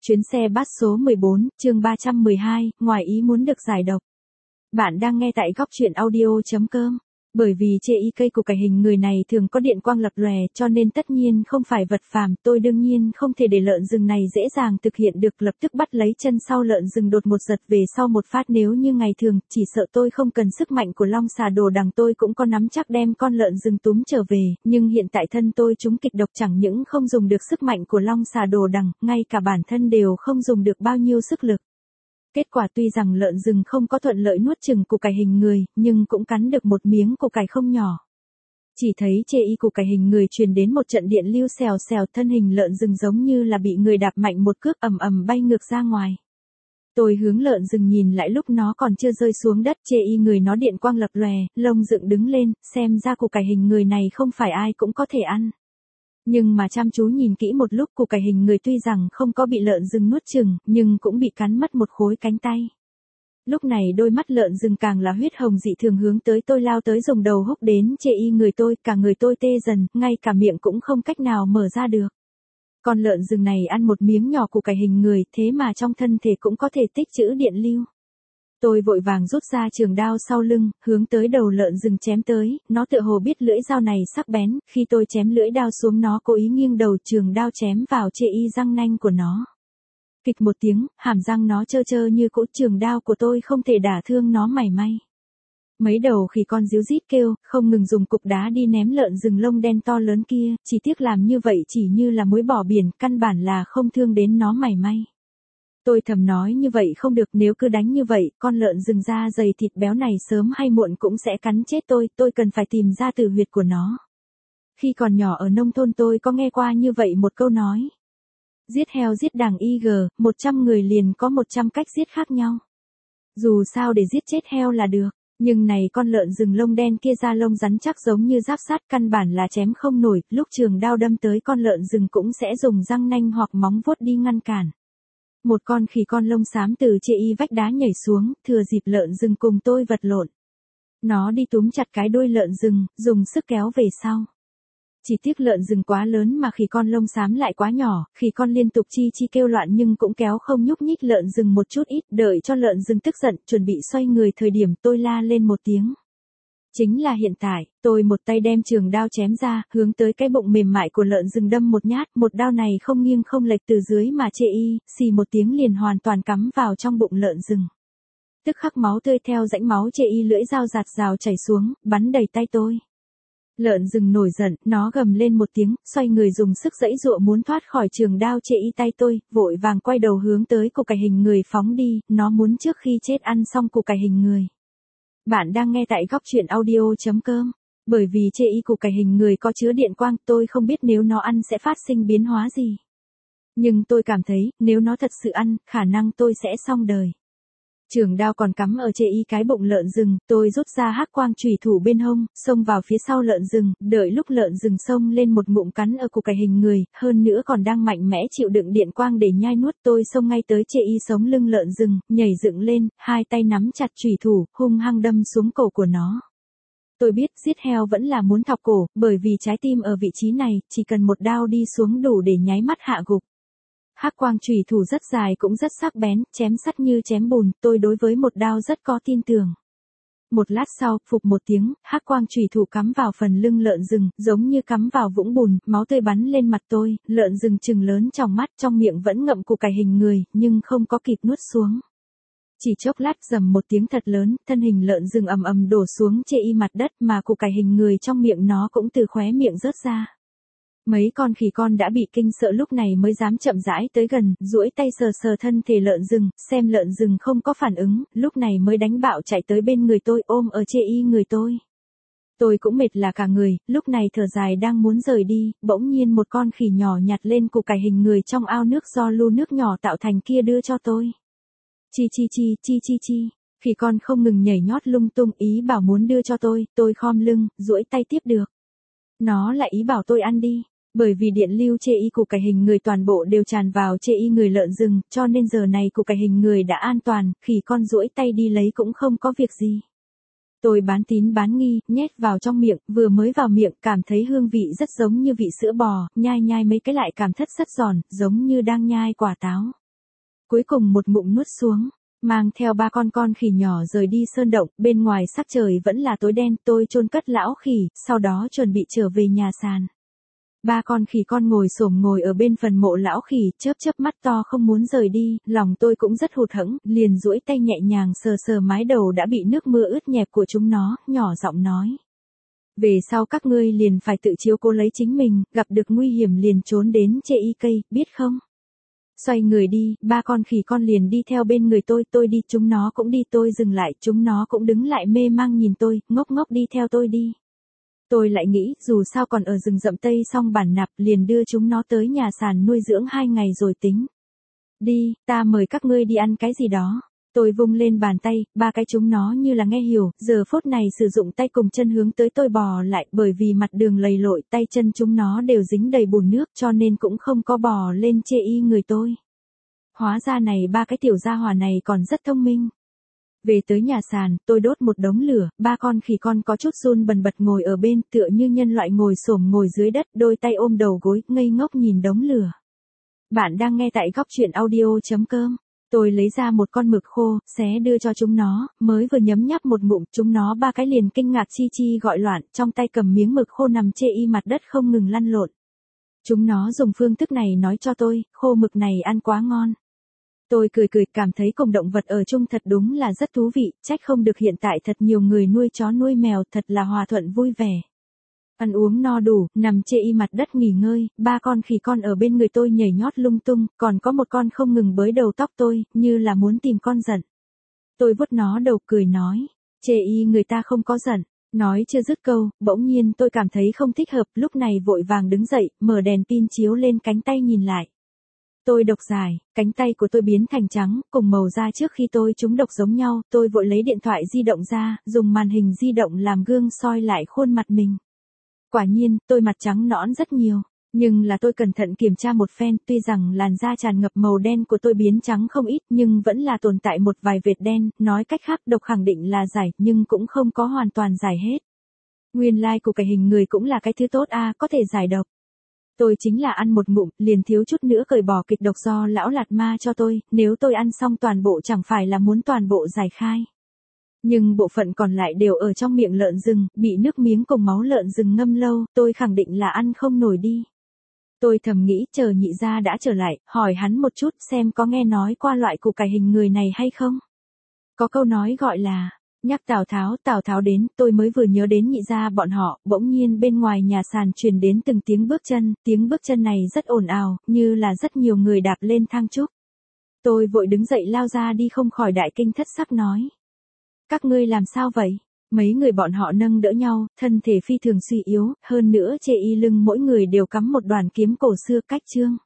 Chuyến xe bus số 14, chương 312, ngoài ý muốn được giải độc. Bạn đang nghe tại góc truyện audio.com. Bởi vì chê y cây của cải hình người này thường có điện quang lập lòe cho nên tất nhiên không phải vật phàm, tôi đương nhiên không thể để lợn rừng này dễ dàng thực hiện được, lập tức bắt lấy chân sau lợn rừng đột một giật về sau một phát. Nếu như ngày thường, chỉ sợ tôi không cần sức mạnh của long xà đồ đằng tôi cũng có nắm chắc đem con lợn rừng túm trở về, nhưng hiện tại thân tôi trúng kịch độc chẳng những không dùng được sức mạnh của long xà đồ đằng, ngay cả bản thân đều không dùng được bao nhiêu sức lực. Kết quả tuy rằng lợn rừng không có thuận lợi nuốt chừng củ cải hình người, nhưng cũng cắn được một miếng củ cải không nhỏ. Chỉ thấy chê y củ cải hình người truyền đến một trận điện lưu xèo xèo, thân hình lợn rừng giống như là bị người đạp mạnh một cước, ầm ầm bay ngược ra ngoài. Tôi hướng lợn rừng nhìn lại lúc nó còn chưa rơi xuống đất, chê y người nó điện quang lập lòe, lông dựng đứng lên, xem ra củ cải hình người này không phải ai cũng có thể ăn. Nhưng mà chăm chú nhìn kỹ một lúc, củ cải hình người tuy rằng không có bị lợn rừng nuốt chừng, nhưng cũng bị cắn mất một khối cánh tay. Lúc này đôi mắt lợn rừng càng là huyết hồng dị thường hướng tới tôi lao tới, dùng đầu húc đến chê y người tôi, cả người tôi tê dần, ngay cả miệng cũng không cách nào mở ra được. Con lợn rừng này ăn một miếng nhỏ củ cải hình người, thế mà trong thân thể cũng có thể tích trữ điện lưu. Tôi vội vàng rút ra trường đao sau lưng, hướng tới đầu lợn rừng chém tới, nó tựa hồ biết lưỡi dao này sắc bén, khi tôi chém lưỡi đao xuống nó cố ý nghiêng đầu, trường đao chém vào chê y răng nanh của nó. Kịch một tiếng, hàm răng nó trơ trơ như cỗ, trường đao của tôi không thể đả thương nó mảy may. Mấy đầu khỉ con ríu rít kêu, không ngừng dùng cục đá đi ném lợn rừng lông đen to lớn kia, chỉ tiếc làm như vậy chỉ như là muối bỏ biển, căn bản là không thương đến nó mảy may. Tôi thầm nói như vậy không được, nếu cứ đánh như vậy, con lợn rừng da dày thịt béo này sớm hay muộn cũng sẽ cắn chết tôi cần phải tìm ra tử huyệt của nó. Khi còn nhỏ ở nông thôn tôi có nghe qua như vậy một câu nói. Giết heo giết đằng IG, 100 người liền có 100 cách giết khác nhau. Dù sao để giết chết heo là được, nhưng này con lợn rừng lông đen kia da lông rắn chắc giống như giáp sắt, căn bản là chém không nổi, lúc trường đao đâm tới con lợn rừng cũng sẽ dùng răng nanh hoặc móng vuốt đi ngăn cản. Một con khỉ con lông xám từ chê y vách đá nhảy xuống, thừa dịp lợn rừng cùng tôi vật lộn. Nó đi túm chặt cái đuôi lợn rừng, dùng sức kéo về sau. Chỉ tiếc lợn rừng quá lớn mà khỉ con lông xám lại quá nhỏ, khỉ con liên tục chi kêu loạn nhưng cũng kéo không nhúc nhích lợn rừng một chút ít, đợi cho lợn rừng tức giận, chuẩn bị xoay người thời điểm tôi la lên một tiếng. Chính là hiện tại, tôi một tay đem trường đao chém ra, hướng tới cái bụng mềm mại của lợn rừng đâm một nhát, một đao này không nghiêng không lệch từ dưới mà chê y, xì một tiếng liền hoàn toàn cắm vào trong bụng lợn rừng. Tức khắc máu tươi theo rãnh máu chê y lưỡi dao giạt rào chảy xuống, bắn đầy tay tôi. Lợn rừng nổi giận, nó gầm lên một tiếng, xoay người dùng sức giãy giụa muốn thoát khỏi trường đao chê y tay tôi, vội vàng quay đầu hướng tới củ cải hình người phóng đi, nó muốn trước khi chết ăn xong củ cải hình người. Bạn đang nghe tại góc truyện audio.com. Bởi vì chê y củ cải hình người có chứa điện quang, tôi không biết nếu nó ăn sẽ phát sinh biến hóa gì. Nhưng tôi cảm thấy, nếu nó thật sự ăn, khả năng tôi sẽ xong đời. Trường đao còn cắm ở chê y cái bụng lợn rừng, tôi rút ra hắc quang chùy thủ bên hông, xông vào phía sau lợn rừng, đợi lúc lợn rừng xông lên một ngụm cắn ở củ cải hình người, hơn nữa còn đang mạnh mẽ chịu đựng điện quang để nhai nuốt, tôi xông ngay tới chê y sống lưng lợn rừng, nhảy dựng lên, hai tay nắm chặt chùy thủ, hung hăng đâm xuống cổ của nó. Tôi biết giết heo vẫn là muốn thọc cổ, bởi vì trái tim ở vị trí này, chỉ cần một đao đi xuống đủ để nháy mắt hạ gục. Hắc quang chùy thủ rất dài cũng rất sắc bén, chém sắt như chém bùn, tôi đối với một đao rất có tin tưởng. Một lát sau, phụp một tiếng, hắc quang chùy thủ cắm vào phần lưng lợn rừng, giống như cắm vào vũng bùn, máu tươi bắn lên mặt tôi, lợn rừng trừng lớn trong mắt, trong miệng vẫn ngậm củ cải hình người, nhưng không có kịp nuốt xuống. Chỉ chốc lát rầm một tiếng thật lớn, thân hình lợn rừng ầm ầm đổ xuống chê y mặt đất mà củ cải hình người trong miệng nó cũng từ khóe miệng rớt ra. Mấy con khỉ con đã bị kinh sợ lúc này mới dám chậm rãi tới gần, duỗi tay sờ sờ thân thể lợn rừng, xem lợn rừng không có phản ứng, lúc này mới đánh bạo chạy tới bên người tôi ôm ở chê y người tôi. Tôi cũng mệt là cả người, lúc này thở dài đang muốn rời đi, bỗng nhiên một con khỉ nhỏ nhặt lên củ cải hình người trong ao nước do lu nước nhỏ tạo thành kia đưa cho tôi. Chi, khỉ con không ngừng nhảy nhót lung tung ý bảo muốn đưa cho tôi khom lưng, duỗi tay tiếp được. Nó lại ý bảo tôi ăn đi. Bởi vì điện lưu chê y củ cải hình người toàn bộ đều tràn vào chê y người lợn rừng, cho nên giờ này củ cải hình người đã an toàn, khỉ con duỗi tay đi lấy cũng không có việc gì. Tôi bán tín bán nghi, nhét vào trong miệng, vừa mới vào miệng, cảm thấy hương vị rất giống như vị sữa bò, nhai mấy cái lại cảm thấy rất giòn, giống như đang nhai quả táo. Cuối cùng một ngụm nuốt xuống, mang theo ba con khỉ nhỏ rời đi sơn động, bên ngoài sắc trời vẫn là tối đen, tôi chôn cất lão khỉ, sau đó chuẩn bị trở về nhà sàn. Ba con khỉ con ngồi xổm ngồi ở bên phần mộ lão khỉ, chớp chớp mắt to không muốn rời đi, lòng tôi cũng rất hụt hẫng, liền duỗi tay nhẹ nhàng sờ sờ mái đầu đã bị nước mưa ướt nhẹp của chúng nó, nhỏ giọng nói. Về sau các ngươi liền phải tự chiếu cố lấy chính mình, gặp được nguy hiểm liền trốn đến chê y cây, biết không? Xoay người đi, ba con khỉ con liền đi theo bên người tôi đi, chúng nó cũng đi, tôi dừng lại, chúng nó cũng đứng lại mê mang nhìn tôi, ngốc ngốc đi theo tôi đi. Tôi lại nghĩ, dù sao còn ở rừng rậm Tây xong bản nạp, liền đưa chúng nó tới nhà sàn nuôi dưỡng 2 ngày rồi tính. Đi, ta mời các ngươi đi ăn cái gì đó. Tôi vung lên bàn tay, ba cái chúng nó như là nghe hiểu, giờ phút này sử dụng tay cùng chân hướng tới tôi bò lại, bởi vì mặt đường lầy lội, tay chân chúng nó đều dính đầy bùn nước cho nên cũng không có bò lên chê y người tôi. Hóa ra này ba cái tiểu gia hỏa này còn rất thông minh. Về tới nhà sàn, tôi đốt một đống lửa, ba con khỉ con có chút run bần bật ngồi ở bên, tựa như nhân loại ngồi xổm ngồi dưới đất, đôi tay ôm đầu gối, ngây ngốc nhìn đống lửa. Bạn đang nghe tại góc truyện audio.com. Tôi lấy ra một con mực khô, xé đưa cho chúng nó, mới vừa nhấm nháp một ngụm, chúng nó ba cái liền kinh ngạc chi chi gọi loạn, trong tay cầm miếng mực khô nằm chê y mặt đất không ngừng lăn lộn. Chúng nó dùng phương thức này nói cho tôi, khô mực này ăn quá ngon. Tôi cười cảm thấy cùng động vật ở chung thật đúng là rất thú vị, trách không được hiện tại thật nhiều người nuôi chó nuôi mèo, thật là hòa thuận vui vẻ. Ăn uống no đủ, nằm chê y mặt đất nghỉ ngơi, ba con khỉ con ở bên người tôi nhảy nhót lung tung, còn có một con không ngừng bới đầu tóc tôi, như là muốn tìm con giận. Tôi vuốt nó đầu cười nói, chê y người ta không có giận. Nói chưa dứt câu, bỗng nhiên tôi cảm thấy không thích hợp, lúc này vội vàng đứng dậy, mở đèn pin chiếu lên cánh tay nhìn lại. Tôi độc dài, cánh tay của tôi biến thành trắng, cùng màu da trước khi tôi trúng độc giống nhau, tôi vội lấy điện thoại di động ra, dùng màn hình di động làm gương soi lại khuôn mặt mình. Quả nhiên, tôi mặt trắng nõn rất nhiều, nhưng là tôi cẩn thận kiểm tra một phen, tuy rằng làn da tràn ngập màu đen của tôi biến trắng không ít, nhưng vẫn là tồn tại một vài vệt đen, nói cách khác độc khẳng định là giải, nhưng cũng không có hoàn toàn giải hết. Nguyên lai của cải hình người cũng là cái thứ tốt có thể giải độc. Tôi chính là ăn một ngụm, liền thiếu chút nữa cởi bỏ kịch độc do lão Lạt Ma cho tôi, nếu tôi ăn xong toàn bộ chẳng phải là muốn toàn bộ giải khai. Nhưng bộ phận còn lại đều ở trong miệng lợn rừng, bị nước miếng cùng máu lợn rừng ngâm lâu, tôi khẳng định là ăn không nổi đi. Tôi thầm nghĩ chờ nhị gia đã trở lại, hỏi hắn một chút xem có nghe nói qua loại củ cải hình người này hay không. Có câu nói gọi là, nhắc Tào Tháo đến, tôi mới vừa nhớ đến nhị gia bọn họ, bỗng nhiên bên ngoài nhà sàn truyền đến từng tiếng bước chân này rất ồn ào, như là rất nhiều người đạp lên thang trúc. Tôi vội đứng dậy lao ra đi không khỏi đại kinh thất sắc nói. Các ngươi làm sao vậy? Mấy người bọn họ nâng đỡ nhau, thân thể phi thường suy yếu, hơn nữa chê y lưng mỗi người đều cắm một đoàn kiếm cổ xưa cách chương.